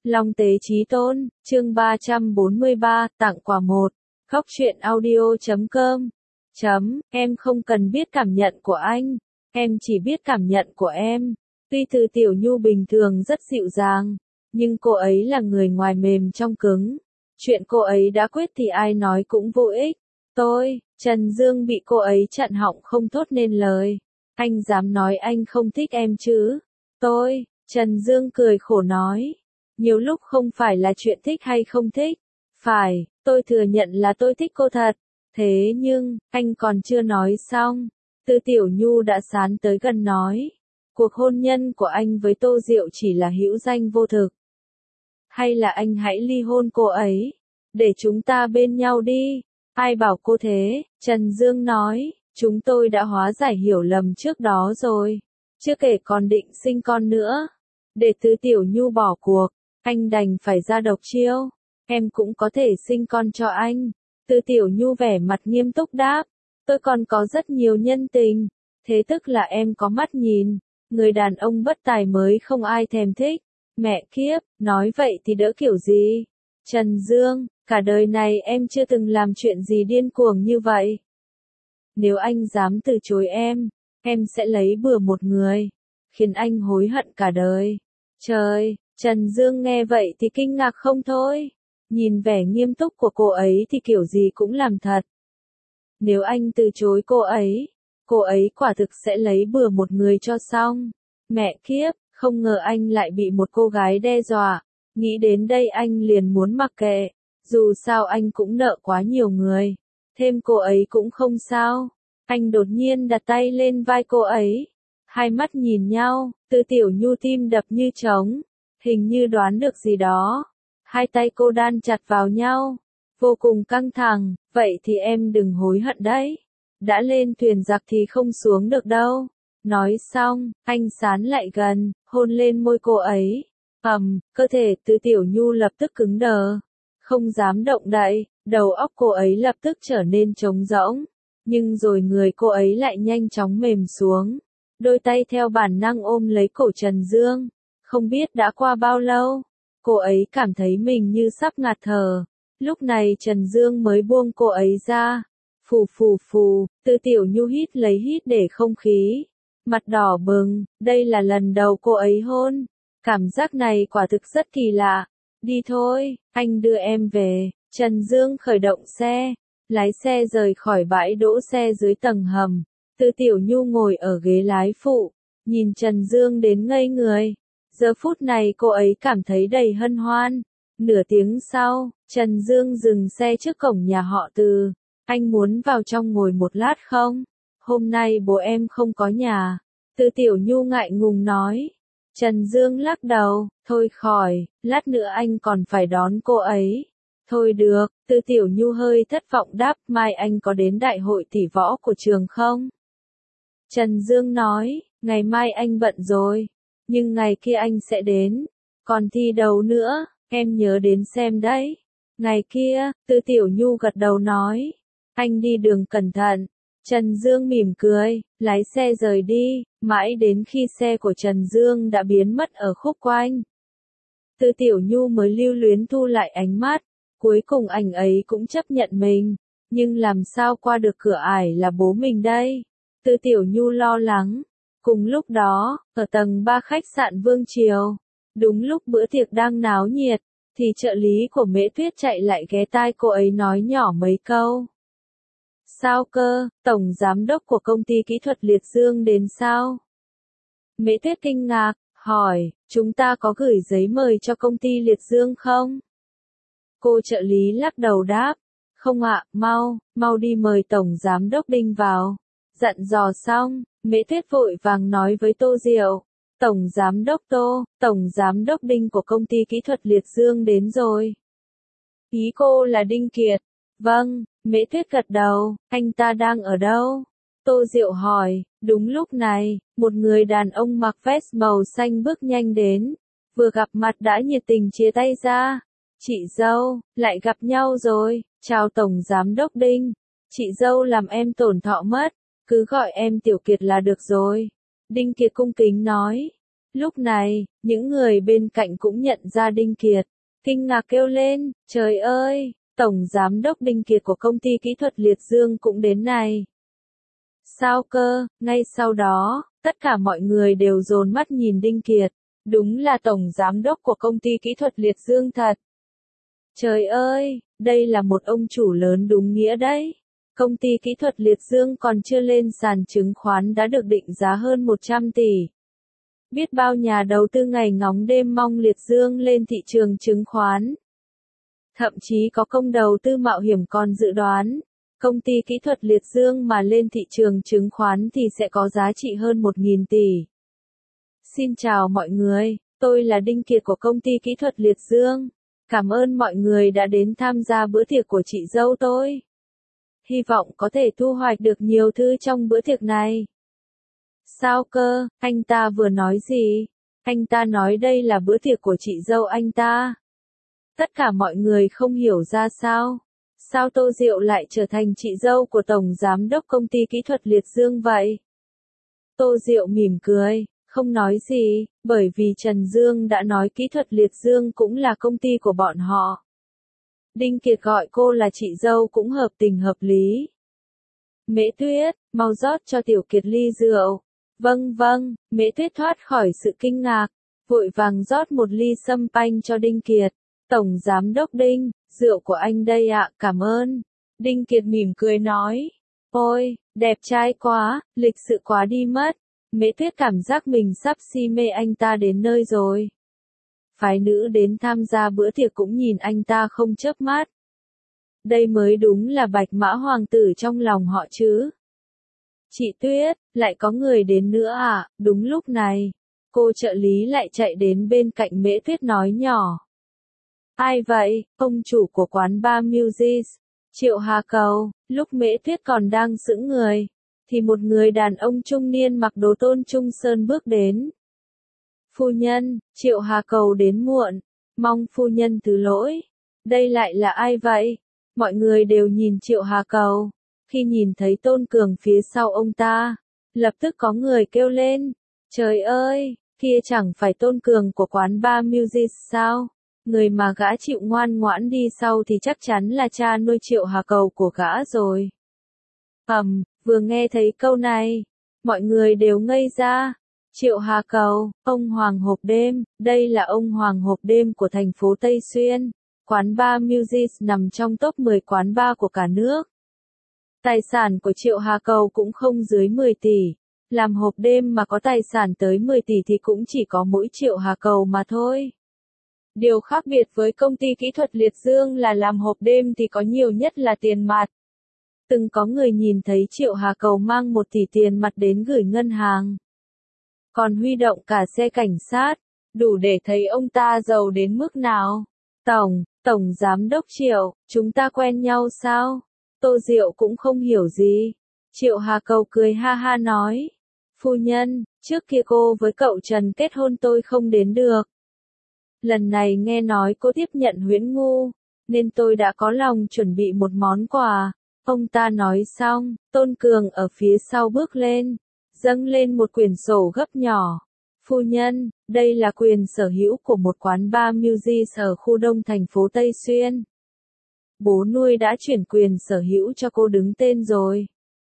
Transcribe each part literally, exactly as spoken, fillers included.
Long Tế Chí Tôn, chương ba trăm bốn mươi ba, tặng quà một. Góc truyện audio chấm com. Chấm, em không cần biết cảm nhận của anh, em chỉ biết cảm nhận của em. Tuy Từ Tiểu Nhu bình thường rất dịu dàng, nhưng cô ấy là người ngoài mềm trong cứng. Chuyện cô ấy đã quyết thì ai nói cũng vô ích. Tôi, Trần Dương bị cô ấy chặn họng không thốt nên lời. Anh dám nói anh không thích em chứ? Tôi, Trần Dương cười khổ nói. Nhiều lúc không phải là chuyện thích hay không thích. Phải, tôi thừa nhận là tôi thích cô thật. Thế nhưng, anh còn chưa nói xong. Từ Tiểu Nhu đã sán tới gần nói. Cuộc hôn nhân của anh với Tô Diệu chỉ là hữu danh vô thực. Hay là anh hãy ly hôn cô ấy, để chúng ta bên nhau đi. Ai bảo cô thế? Trần Dương nói, chúng tôi đã hóa giải hiểu lầm trước đó rồi. Chưa kể còn định sinh con nữa. Để Từ Tiểu Nhu bỏ cuộc, anh đành phải ra độc chiêu. Em cũng có thể sinh con cho anh. Từ Tiểu Nhu vẻ mặt nghiêm túc đáp. Tôi còn có rất nhiều nhân tình. Thế tức là em có mắt nhìn. Người đàn ông bất tài mới không ai thèm thích. Mẹ kiếp, nói vậy thì đỡ kiểu gì? Trần Dương, cả đời này em chưa từng làm chuyện gì điên cuồng như vậy. Nếu anh dám từ chối em, em sẽ lấy bừa một người, khiến anh hối hận cả đời. Trời, Trần Dương nghe vậy thì kinh ngạc không thôi. Nhìn vẻ nghiêm túc của cô ấy thì kiểu gì cũng làm thật. Nếu anh từ chối cô ấy, cô ấy quả thực sẽ lấy bừa một người cho xong. Mẹ kiếp, không ngờ anh lại bị một cô gái đe dọa. Nghĩ đến đây anh liền muốn mặc kệ. Dù sao anh cũng nợ quá nhiều người. Thêm cô ấy cũng không sao. Anh đột nhiên đặt tay lên vai cô ấy. Hai mắt nhìn nhau, Từ Tiểu Nhu tim đập như trống. Hình như đoán được gì đó. Hai tay cô đan chặt vào nhau. Vô cùng căng thẳng, vậy thì em đừng hối hận đấy. Đã lên thuyền giặc thì không xuống được đâu. Nói xong, anh sán lại gần, hôn lên môi cô ấy. Ầm, cơ thể Từ Tiểu Nhu lập tức cứng đờ. Không dám động đậy, đầu óc cô ấy lập tức trở nên trống rỗng. Nhưng rồi người cô ấy lại nhanh chóng mềm xuống. Đôi tay theo bản năng ôm lấy cổ Trần Dương. Không biết đã qua bao lâu, cô ấy cảm thấy mình như sắp ngạt thở. Lúc này Trần Dương mới buông cô ấy ra. Phù phù phù, Từ Tiểu Nhu hít lấy hít để không khí. Mặt đỏ bừng, đây là lần đầu cô ấy hôn. Cảm giác này quả thực rất kỳ lạ. Đi thôi, anh đưa em về. Trần Dương khởi động xe. Lái xe rời khỏi bãi đỗ xe dưới tầng hầm. Từ Tiểu Nhu ngồi ở ghế lái phụ. Nhìn Trần Dương đến ngây người. Giờ phút này cô ấy cảm thấy đầy hân hoan. Nửa tiếng sau, Trần Dương dừng xe trước cổng nhà họ Từ. Anh muốn vào trong ngồi một lát không? Hôm nay bố em không có nhà. Từ Tiểu Nhu ngại ngùng nói. Trần Dương lắc đầu, thôi khỏi, lát nữa anh còn phải đón cô ấy. Thôi được, Từ Tiểu Nhu hơi thất vọng đáp, mai anh có đến đại hội tỷ võ của trường không? Trần Dương nói, ngày mai anh bận rồi, nhưng ngày kia anh sẽ đến. Còn thi đấu nữa, em nhớ đến xem đấy. Ngày kia, Từ Tiểu Nhu gật đầu nói, anh đi đường cẩn thận. Trần Dương mỉm cười, lái xe rời đi, mãi đến khi xe của Trần Dương đã biến mất ở khúc quanh. Từ Tiểu Nhu mới lưu luyến thu lại ánh mắt, cuối cùng anh ấy cũng chấp nhận mình, nhưng làm sao qua được cửa ải là bố mình đây? Từ Tiểu Nhu lo lắng. Cùng lúc đó, ở tầng ba khách sạn Vương Triều, đúng lúc bữa tiệc đang náo nhiệt, thì trợ lý của Mễ Tuyết chạy lại ghé tai cô ấy nói nhỏ mấy câu. Sao cơ, tổng giám đốc của công ty kỹ thuật Liệt Dương đến sao? Mễ Tuyết kinh ngạc, hỏi, chúng ta có gửi giấy mời cho công ty Liệt Dương không? Cô trợ lý lắc đầu đáp, không ạ, mau, mau đi mời tổng giám đốc Đinh vào. Dặn dò xong, Mễ Tuyết vội vàng nói với Tô Diệu, tổng giám đốc Tô, tổng giám đốc Đinh của công ty kỹ thuật Liệt Dương đến rồi. Ý cô là Đinh Kiệt. Vâng, Mễ Tuyết gật đầu, anh ta đang ở đâu? Tô Diệu hỏi, đúng lúc này, một người đàn ông mặc vest màu xanh bước nhanh đến, vừa gặp mặt đã nhiệt tình chia tay ra. Chị dâu, lại gặp nhau rồi, chào tổng giám đốc Đinh. Chị dâu làm em tổn thọ mất, cứ gọi em Tiểu Kiệt là được rồi. Đinh Kiệt cung kính nói. Lúc này, những người bên cạnh cũng nhận ra Đinh Kiệt, kinh ngạc kêu lên, trời ơi, Tổng Giám đốc Đinh Kiệt của công ty kỹ thuật Liệt Dương cũng đến này. Sao cơ, ngay sau đó, tất cả mọi người đều dồn mắt nhìn Đinh Kiệt, đúng là Tổng Giám đốc của công ty kỹ thuật Liệt Dương thật. Trời ơi, đây là một ông chủ lớn đúng nghĩa đấy. Công ty kỹ thuật Liệt Dương còn chưa lên sàn chứng khoán đã được định giá hơn một trăm tỷ. Biết bao nhà đầu tư ngày ngóng đêm mong Liệt Dương lên thị trường chứng khoán. Thậm chí có công đầu tư mạo hiểm còn dự đoán, công ty kỹ thuật Liệt Dương mà lên thị trường chứng khoán thì sẽ có giá trị hơn một nghìn tỷ. Xin chào mọi người, tôi là Đinh Kiệt của công ty kỹ thuật Liệt Dương. Cảm ơn mọi người đã đến tham gia bữa tiệc của chị dâu tôi. Hy vọng có thể thu hoạch được nhiều thứ trong bữa tiệc này. Sao cơ, anh ta vừa nói gì? Anh ta nói đây là bữa tiệc của chị dâu anh ta. Tất cả mọi người không hiểu ra sao. Sao Tô Diệu lại trở thành chị dâu của Tổng Giám đốc công ty kỹ thuật Liệt Dương vậy? Tô Diệu mỉm cười, không nói gì, bởi vì Trần Dương đã nói kỹ thuật Liệt Dương cũng là công ty của bọn họ. Đinh Kiệt gọi cô là chị dâu cũng hợp tình hợp lý. Mễ Tuyết, mau rót cho Tiểu Kiệt ly rượu. Vâng vâng, Mễ Tuyết thoát khỏi sự kinh ngạc, vội vàng rót một ly sâm panh cho Đinh Kiệt. Tổng Giám đốc Đinh, rượu của anh đây ạ, cảm ơn. Đinh Kiệt mỉm cười nói. Ôi, đẹp trai quá, lịch sự quá đi mất. Mễ Tuyết cảm giác mình sắp si mê anh ta đến nơi rồi. Phái nữ đến tham gia bữa tiệc cũng nhìn anh ta không chớp mắt. Đây mới đúng là bạch mã hoàng tử trong lòng họ chứ. Chị Tuyết, lại có người đến nữa à? Đúng lúc này, cô trợ lý lại chạy đến bên cạnh Mễ Tuyết nói nhỏ. Ai vậy? Ông chủ của quán bar Music, Triệu Hà Cầu. Lúc Mễ Tuyết còn đang sững người, thì một người đàn ông trung niên mặc đồ Tôn Trung Sơn bước đến. Phu nhân, Triệu Hà Cầu đến muộn, mong phu nhân thứ lỗi. Đây lại là ai vậy? Mọi người đều nhìn Triệu Hà Cầu. Khi nhìn thấy Tôn Cường phía sau ông ta, lập tức có người kêu lên. Trời ơi, kia chẳng phải Tôn Cường của quán bar Music sao? Người mà gã chịu ngoan ngoãn đi sau thì chắc chắn là cha nuôi Triệu Hà Cầu của gã rồi. Ầm, vừa nghe thấy câu này, mọi người đều ngây ra. Triệu Hà Cầu, ông Hoàng hộp đêm, đây là ông Hoàng hộp đêm của thành phố Tây Xuyên. Quán bar Music nằm trong top mười quán bar của cả nước. Tài sản của Triệu Hà Cầu cũng không dưới mười tỷ. Làm hộp đêm mà có tài sản tới mười tỷ thì cũng chỉ có mỗi Triệu Hà Cầu mà thôi. Điều khác biệt với công ty kỹ thuật Liệt Dương là làm hộp đêm thì có nhiều nhất là tiền mặt. Từng có người nhìn thấy Triệu Hà Cầu mang một tỷ tiền mặt đến gửi ngân hàng. Còn huy động cả xe cảnh sát, đủ để thấy ông ta giàu đến mức nào. Tổng, Tổng Giám đốc Triệu, chúng ta quen nhau sao? Tô Diệu cũng không hiểu gì. Triệu Hà Cầu cười ha ha nói. Phu nhân, trước kia cô với cậu Trần kết hôn tôi không đến được. Lần này nghe nói cô tiếp nhận Huyễn Ngu, nên tôi đã có lòng chuẩn bị một món quà. Ông ta nói xong, Tôn Cường ở phía sau bước lên, dâng lên một quyển sổ gấp nhỏ. Phu nhân, đây là quyền sở hữu của một quán bar Music ở khu đông thành phố Tây Xuyên. Bố nuôi đã chuyển quyền sở hữu cho cô đứng tên rồi.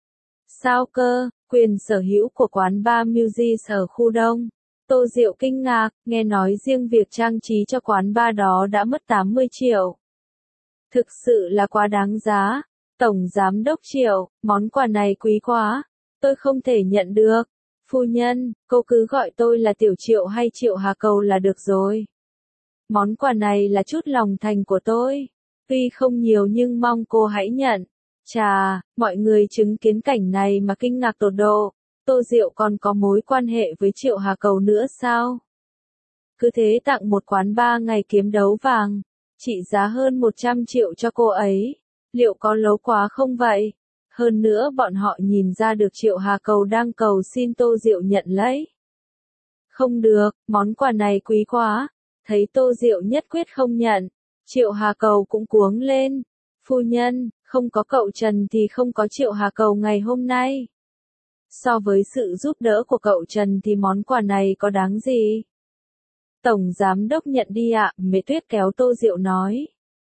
Sao cơ, quyền sở hữu của quán bar Music ở khu đông? Tô Diệu kinh ngạc, nghe nói riêng việc trang trí cho quán bar đó đã mất tám mươi triệu. Thực sự là quá đáng giá. Tổng Giám đốc Triệu, món quà này quý quá. Tôi không thể nhận được. Phu nhân, cô cứ gọi tôi là Tiểu Triệu hay Triệu Hà Cầu là được rồi. Món quà này là chút lòng thành của tôi. Tuy không nhiều nhưng mong cô hãy nhận. Chà, mọi người chứng kiến cảnh này mà kinh ngạc tột độ. Tô Diệu còn có mối quan hệ với Triệu Hà Cầu nữa sao? Cứ thế tặng một quán bar ngày kiếm đấu vàng, trị giá hơn một trăm triệu cho cô ấy. Liệu có lố quá không vậy? Hơn nữa bọn họ nhìn ra được Triệu Hà Cầu đang cầu xin Tô Diệu nhận lấy. Không được, món quà này quý quá. Thấy Tô Diệu nhất quyết không nhận, Triệu Hà Cầu cũng cuống lên. Phu nhân, không có cậu Trần thì không có Triệu Hà Cầu ngày hôm nay. So với sự giúp đỡ của cậu Trần thì món quà này có đáng gì? Tổng giám đốc nhận đi ạ, Mễ Tuyết kéo Tô Diệu nói.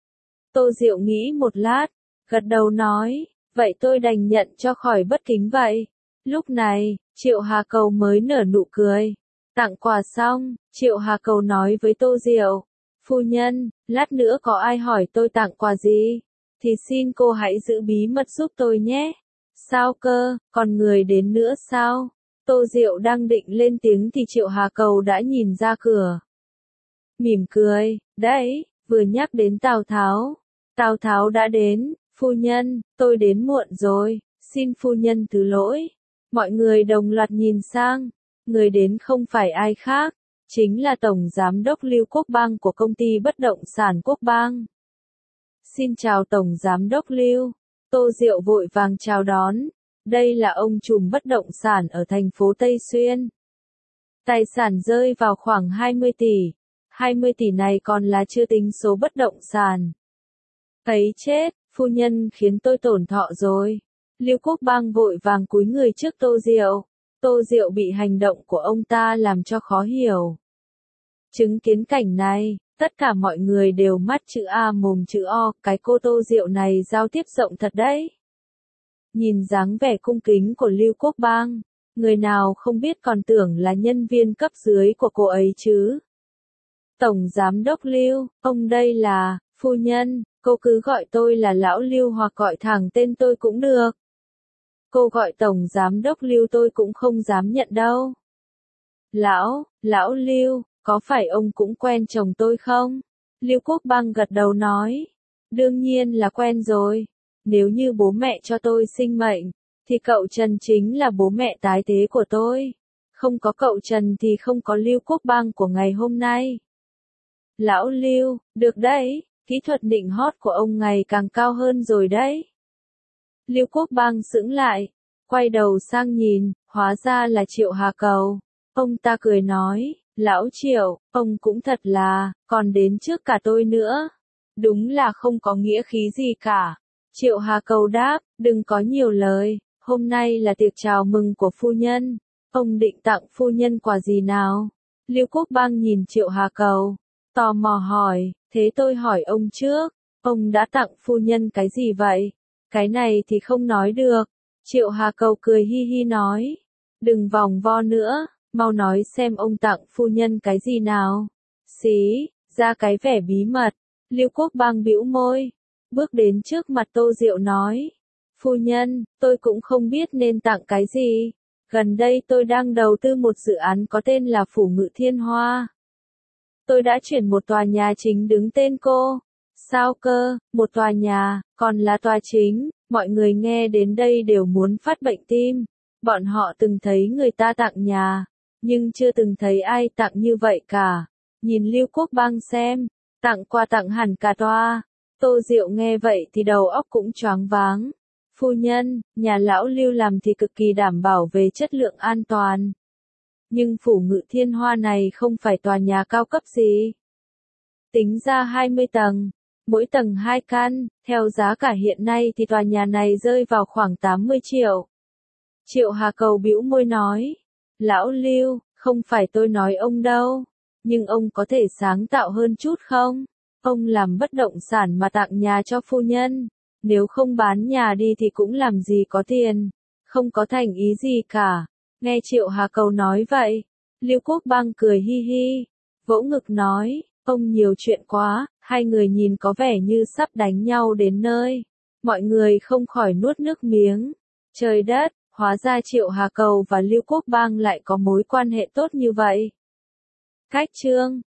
Tô Diệu nghĩ một lát, gật đầu nói, vậy tôi đành nhận cho khỏi bất kính vậy. Lúc này, Triệu Hà Cầu mới nở nụ cười. Tặng quà xong, Triệu Hà Cầu nói với Tô Diệu, phu nhân, lát nữa có ai hỏi tôi tặng quà gì, thì xin cô hãy giữ bí mật giúp tôi nhé. Sao cơ, còn người đến nữa sao? Tô Diệu đang định lên tiếng thì Triệu Hà Cầu đã nhìn ra cửa. Mỉm cười, đấy, vừa nhắc đến Tào Tháo. Tào Tháo đã đến, phu nhân, tôi đến muộn rồi, xin phu nhân thứ lỗi. Mọi người đồng loạt nhìn sang, người đến không phải ai khác, chính là Tổng Giám đốc Lưu Quốc Bang của công ty bất động sản Quốc Bang. Xin chào Tổng Giám đốc Lưu. Tô Diệu vội vàng chào đón, đây là ông trùm bất động sản ở thành phố Tây Xuyên. Tài sản rơi vào khoảng hai mươi tỷ, hai mươi tỷ này còn là chưa tính số bất động sản. Ấy chết, phu nhân khiến tôi tổn thọ rồi. Lưu Quốc Bang vội vàng cúi người trước Tô Diệu. Tô Diệu bị hành động của ông ta làm cho khó hiểu. Chứng kiến cảnh này, tất cả mọi người đều mắt chữ A mồm chữ O, cái cô Tô Diệu này giao tiếp rộng thật đấy. Nhìn dáng vẻ cung kính của Lưu Quốc Bang, người nào không biết còn tưởng là nhân viên cấp dưới của cô ấy chứ. Tổng Giám đốc Lưu, ông đây là, phu nhân, cô cứ gọi tôi là Lão Lưu hoặc gọi thẳng tên tôi cũng được. Cô gọi Tổng Giám đốc Lưu tôi cũng không dám nhận đâu. Lão, Lão Lưu, có phải ông cũng quen chồng tôi không? Lưu Quốc Bang gật đầu nói. Đương nhiên là quen rồi. Nếu như bố mẹ cho tôi sinh mệnh, thì cậu Trần chính là bố mẹ tái thế của tôi. Không có cậu Trần thì không có Lưu Quốc Bang của ngày hôm nay. Lão Lưu, được đấy, kỹ thuật nịnh hót của ông ngày càng cao hơn rồi đấy. Lưu Quốc Bang sững lại, quay đầu sang nhìn, hóa ra là Triệu Hà Cầu. Ông ta cười nói, Lão Triệu, ông cũng thật là, còn đến trước cả tôi nữa. Đúng là không có nghĩa khí gì cả. Triệu Hà Cầu đáp, đừng có nhiều lời, hôm nay là tiệc chào mừng của phu nhân. Ông định tặng phu nhân quà gì nào? Lưu Quốc Bang nhìn Triệu Hà Cầu, tò mò hỏi, thế tôi hỏi ông trước, ông đã tặng phu nhân cái gì vậy? Cái này thì không nói được. Triệu Hà Cầu cười hi hi nói, đừng vòng vo nữa, mau nói xem ông tặng phu nhân cái gì nào. Xí, ra cái vẻ bí mật. Lưu Quốc Bang bĩu môi, bước đến trước mặt Tô Diệu nói, phu nhân, tôi cũng không biết nên tặng cái gì. Gần đây tôi đang đầu tư một dự án có tên là Phủ Ngự Thiên Hoa. Tôi đã chuyển một tòa nhà chính đứng tên cô. Sao cơ, một tòa nhà, còn là tòa chính, mọi người nghe đến đây đều muốn phát bệnh tim. Bọn họ từng thấy người ta tặng nhà, nhưng chưa từng thấy ai tặng như vậy cả. Nhìn Lưu Quốc Bang xem, tặng quà tặng hẳn cả tòa. Tô Diệu nghe vậy thì đầu óc cũng choáng váng. Phu nhân, nhà lão Lưu làm thì cực kỳ đảm bảo về chất lượng an toàn. Nhưng Phủ Ngự Thiên Hoa này không phải tòa nhà cao cấp gì. Tính ra hai mươi tầng, mỗi tầng hai căn, theo giá cả hiện nay thì tòa nhà này rơi vào khoảng tám mươi triệu. Triệu Hà Cầu bĩu môi nói, Lão Lưu, không phải tôi nói ông đâu, nhưng ông có thể sáng tạo hơn chút không? Ông làm bất động sản mà tặng nhà cho phu nhân, nếu không bán nhà đi thì cũng làm gì có tiền, không có thành ý gì cả. Nghe Triệu Hà Cầu nói vậy, Lưu Quốc Bang cười hi hi, vỗ ngực nói, ông nhiều chuyện quá. Hai người nhìn có vẻ như sắp đánh nhau đến nơi. Mọi người không khỏi nuốt nước miếng. Trời đất, hóa ra Triệu Hà Cầu và Lưu Quốc Bang lại có mối quan hệ tốt như vậy. Cách chương